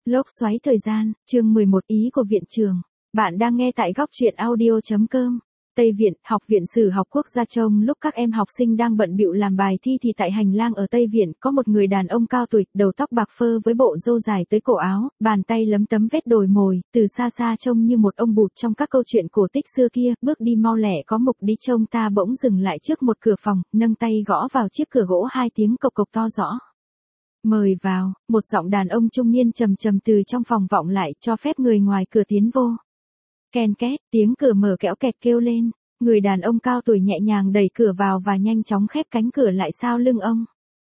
Lốc xoáy thời gian, chương 11 ý của viện trưởng. Bạn đang nghe tại góc truyện audio.com. Tây Viện, Học viện Sử học quốc gia. Trong lúc các em học sinh đang bận bịu làm bài thi thì tại hành lang ở Tây Viện có một người đàn ông cao tuổi, đầu tóc bạc phơ với bộ râu dài tới cổ áo, bàn tay lấm tấm vết đồi mồi, từ xa xa trông như một ông bụt trong các câu chuyện cổ tích xưa kia, bước đi mau lẹ có mục đích. Trông ta bỗng dừng lại trước một cửa phòng, nâng tay gõ vào chiếc cửa gỗ, hai tiếng cộc cộc to rõ. Mời vào, một giọng đàn ông trung niên trầm trầm từ trong phòng vọng lại, cho phép người ngoài cửa tiến vô. Ken két, tiếng cửa mở kéo kẹt kêu lên, người đàn ông cao tuổi nhẹ nhàng đẩy cửa vào và nhanh chóng khép cánh cửa lại sau lưng ông.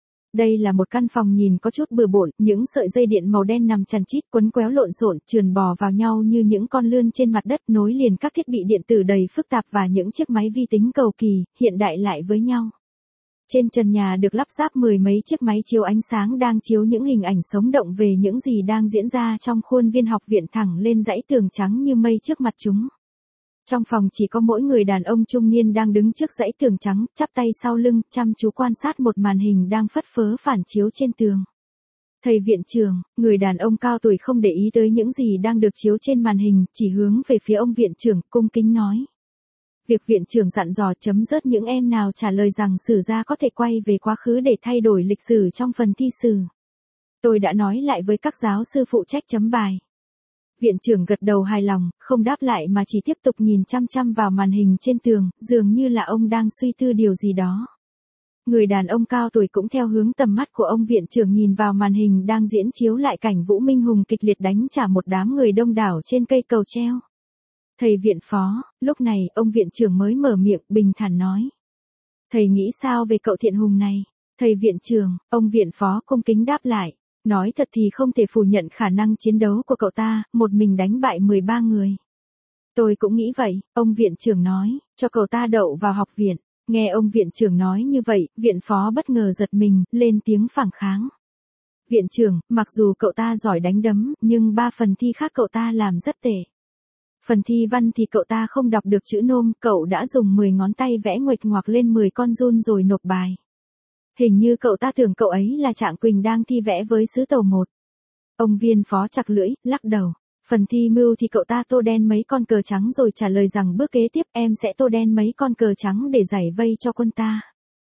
Đây là một căn phòng nhìn có chút bừa bộn, những sợi dây điện màu đen nằm chằng chịt quấn quéo lộn xộn, trườn bò vào nhau như những con lươn trên mặt đất, nối liền các thiết bị điện tử đầy phức tạp và những chiếc máy vi tính cầu kỳ, hiện đại lại với nhau. Trên trần nhà được lắp ráp mười mấy chiếc máy chiếu ánh sáng đang chiếu những hình ảnh sống động về những gì đang diễn ra trong khuôn viên học viện thẳng lên dãy tường trắng như mây trước mặt chúng. Trong phòng chỉ có mỗi người đàn ông trung niên đang đứng trước dãy tường trắng, chắp tay sau lưng, chăm chú quan sát một màn hình đang phất phớ phản chiếu trên tường. Thầy viện trưởng, người đàn ông cao tuổi không để ý tới những gì đang được chiếu trên màn hình, chỉ hướng về phía ông viện trưởng, cung kính nói. Việc viện trưởng dặn dò chấm dứt những em nào trả lời rằng sử gia có thể quay về quá khứ để thay đổi lịch sử trong phần thi sử. Tôi đã nói lại với các giáo sư phụ trách chấm bài. Viện trưởng gật đầu hài lòng, không đáp lại mà chỉ tiếp tục nhìn chăm chăm vào màn hình trên tường, dường như là ông đang suy tư điều gì đó. Người đàn ông cao tuổi cũng theo hướng tầm mắt của ông viện trưởng nhìn vào màn hình đang diễn chiếu lại cảnh Vũ Minh Hùng kịch liệt đánh trả một đám người đông đảo trên cây cầu treo. Thầy viện phó, lúc này ông viện trưởng mới mở miệng bình thản nói. Thầy nghĩ sao về cậu Thiện Hùng này? Thầy viện trưởng, ông viện phó cung kính đáp lại. Nói thật thì không thể phủ nhận khả năng chiến đấu của cậu ta, một mình đánh bại 13 người. Tôi cũng nghĩ vậy, ông viện trưởng nói, cho cậu ta đậu vào học viện. Nghe ông viện trưởng nói như vậy, viện phó bất ngờ giật mình, lên tiếng phản kháng. Viện trưởng, mặc dù cậu ta giỏi đánh đấm, nhưng 3 phần thi khác cậu ta làm rất tệ. Phần thi văn thì cậu ta không đọc được chữ nôm, cậu đã dùng 10 ngón tay vẽ nguệch ngoạc lên 10 con giun rồi nộp bài. Hình như cậu ta tưởng cậu ấy là Trạng Quỳnh đang thi vẽ với sứ tàu 1. Ông viên phó chặt lưỡi, lắc đầu. Phần thi mưu thì cậu ta tô đen mấy con cờ trắng rồi trả lời rằng bước kế tiếp em sẽ tô đen mấy con cờ trắng để giải vây cho quân ta.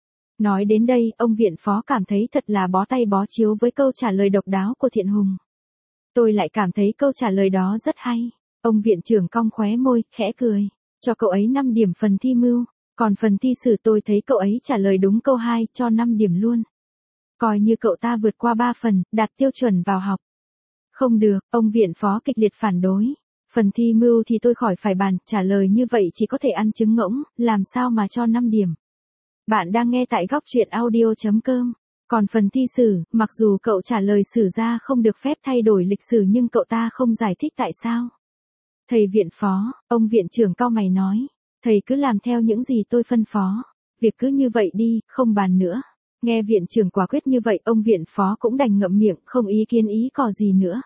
Nói đến đây, ông viện phó cảm thấy thật là bó tay bó chiếu với câu trả lời độc đáo của Thiện Hùng. Tôi lại cảm thấy câu trả lời đó rất hay. Ông viện trưởng cong khóe môi, khẽ cười. Cho cậu ấy 5 điểm phần thi mưu. Còn phần thi sử tôi thấy cậu ấy trả lời đúng câu 2, cho 5 điểm luôn. Coi như cậu ta vượt qua 3 phần, đạt tiêu chuẩn vào học. Không được, ông viện phó kịch liệt phản đối. Phần thi mưu thì tôi khỏi phải bàn, trả lời như vậy chỉ có thể ăn trứng ngỗng, làm sao mà cho 5 điểm. Bạn đang nghe tại góc truyện audio.com. Còn phần thi sử, mặc dù cậu trả lời sử gia không được phép thay đổi lịch sử nhưng cậu ta không giải thích tại sao. Thầy viện phó, ông viện trưởng cau mày nói. Thầy cứ làm theo những gì tôi phân phó. Việc cứ như vậy đi, không bàn nữa. Nghe viện trưởng quả quyết như vậy, ông viện phó cũng đành ngậm miệng, không ý kiến ý cò gì nữa.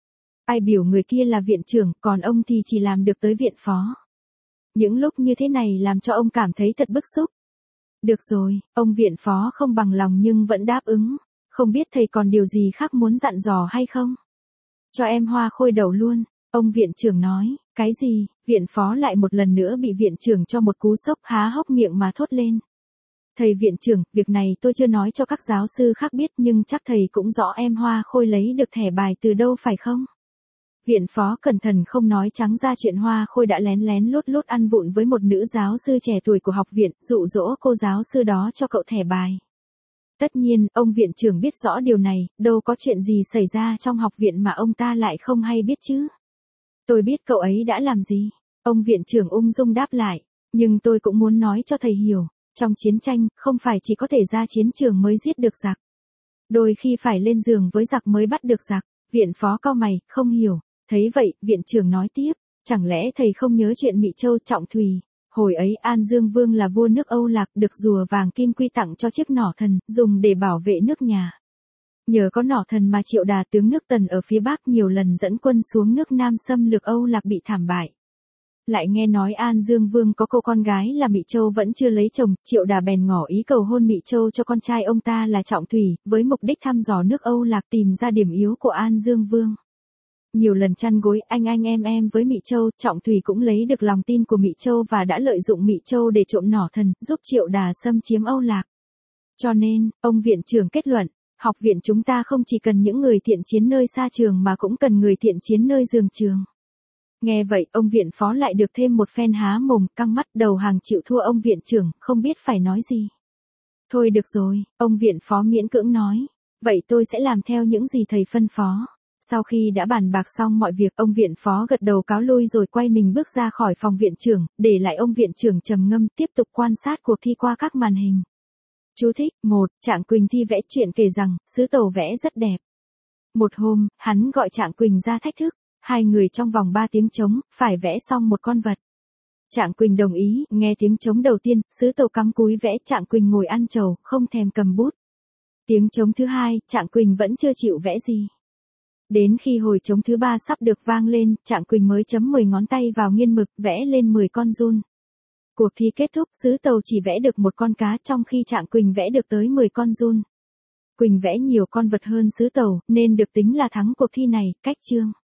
Ai biểu người kia là viện trưởng, còn ông thì chỉ làm được tới viện phó. Những lúc như thế này làm cho ông cảm thấy thật bức xúc. Được rồi, ông viện phó không bằng lòng nhưng vẫn đáp ứng. Không biết thầy còn điều gì khác muốn dặn dò hay không? Cho em hoa khôi đầu luôn. Ông viện trưởng nói, cái gì? Viện phó lại một lần nữa bị viện trưởng cho một cú sốc, há hốc miệng mà thốt lên. Thầy viện trưởng, việc này tôi chưa nói cho các giáo sư khác biết nhưng chắc thầy cũng rõ em hoa khôi lấy được thẻ bài từ đâu phải không? Viện phó cẩn thận không nói trắng ra chuyện hoa khôi đã lén lén lút lút ăn vụng với một nữ giáo sư trẻ tuổi của học viện, dụ dỗ cô giáo sư đó cho cậu thẻ bài. Tất nhiên, ông viện trưởng biết rõ điều này, đâu có chuyện gì xảy ra trong học viện mà ông ta lại không hay biết chứ. Tôi biết cậu ấy đã làm gì. Ông viện trưởng ung dung đáp lại. Nhưng tôi cũng muốn nói cho thầy hiểu. Trong chiến tranh, không phải chỉ có thể ra chiến trường mới giết được giặc. Đôi khi phải lên giường với giặc mới bắt được giặc. Viện phó cau mày, không hiểu. Thấy vậy, viện trưởng nói tiếp. Chẳng lẽ thầy không nhớ chuyện Mị Châu Trọng Thùy? Hồi ấy An Dương Vương là vua nước Âu Lạc, được rùa vàng kim quy tặng cho chiếc nỏ thần, dùng để bảo vệ nước nhà. Nhờ có nỏ thần mà Triệu Đà tướng nước Tần ở phía Bắc nhiều lần dẫn quân xuống nước Nam xâm lược Âu Lạc bị thảm bại. Lại nghe nói An Dương Vương có cô con gái là Mị Châu vẫn chưa lấy chồng, Triệu Đà bèn ngỏ ý cầu hôn Mị Châu cho con trai ông ta là Trọng Thủy, với mục đích thăm dò nước Âu Lạc tìm ra điểm yếu của An Dương Vương. Nhiều lần chăn gối anh em với Mị Châu, Trọng Thủy cũng lấy được lòng tin của Mị Châu và đã lợi dụng Mị Châu để trộm nỏ thần, giúp Triệu Đà xâm chiếm Âu Lạc. Cho nên, ông viện trưởng kết luận, học viện chúng ta không chỉ cần những người thiện chiến nơi xa trường mà cũng cần người thiện chiến nơi giường trường. Nghe vậy, ông viện phó lại được thêm một phen há mồm, căng mắt, đầu hàng chịu thua ông viện trưởng, không biết phải nói gì. Thôi được rồi, ông viện phó miễn cưỡng nói. Vậy tôi sẽ làm theo những gì thầy phân phó. Sau khi đã bàn bạc xong mọi việc, ông viện phó gật đầu cáo lui rồi quay mình bước ra khỏi phòng viện trưởng, để lại ông viện trưởng trầm ngâm tiếp tục quan sát cuộc thi qua các màn hình. Chú thích: 1. Trạng Quỳnh thi vẽ chuyện kể rằng, sứ tàu vẽ rất đẹp. Một hôm, hắn gọi Trạng Quỳnh ra thách thức. Hai người trong vòng 3 tiếng trống, phải vẽ xong một con vật. Trạng Quỳnh đồng ý, nghe tiếng trống đầu tiên, sứ tàu cắm cúi vẽ, Trạng Quỳnh ngồi ăn trầu, không thèm cầm bút. Tiếng trống thứ hai, Trạng Quỳnh vẫn chưa chịu vẽ gì. Đến khi hồi trống thứ 3 sắp được vang lên, Trạng Quỳnh mới chấm 10 ngón tay vào nghiên mực, vẽ lên 10 con giun. Cuộc thi kết thúc, sứ tàu chỉ vẽ được một con cá, trong khi Trạng Quỳnh vẽ được tới 10 con giun. Quỳnh vẽ nhiều con vật hơn sứ tàu, nên được tính là thắng cuộc thi này. Cách chương.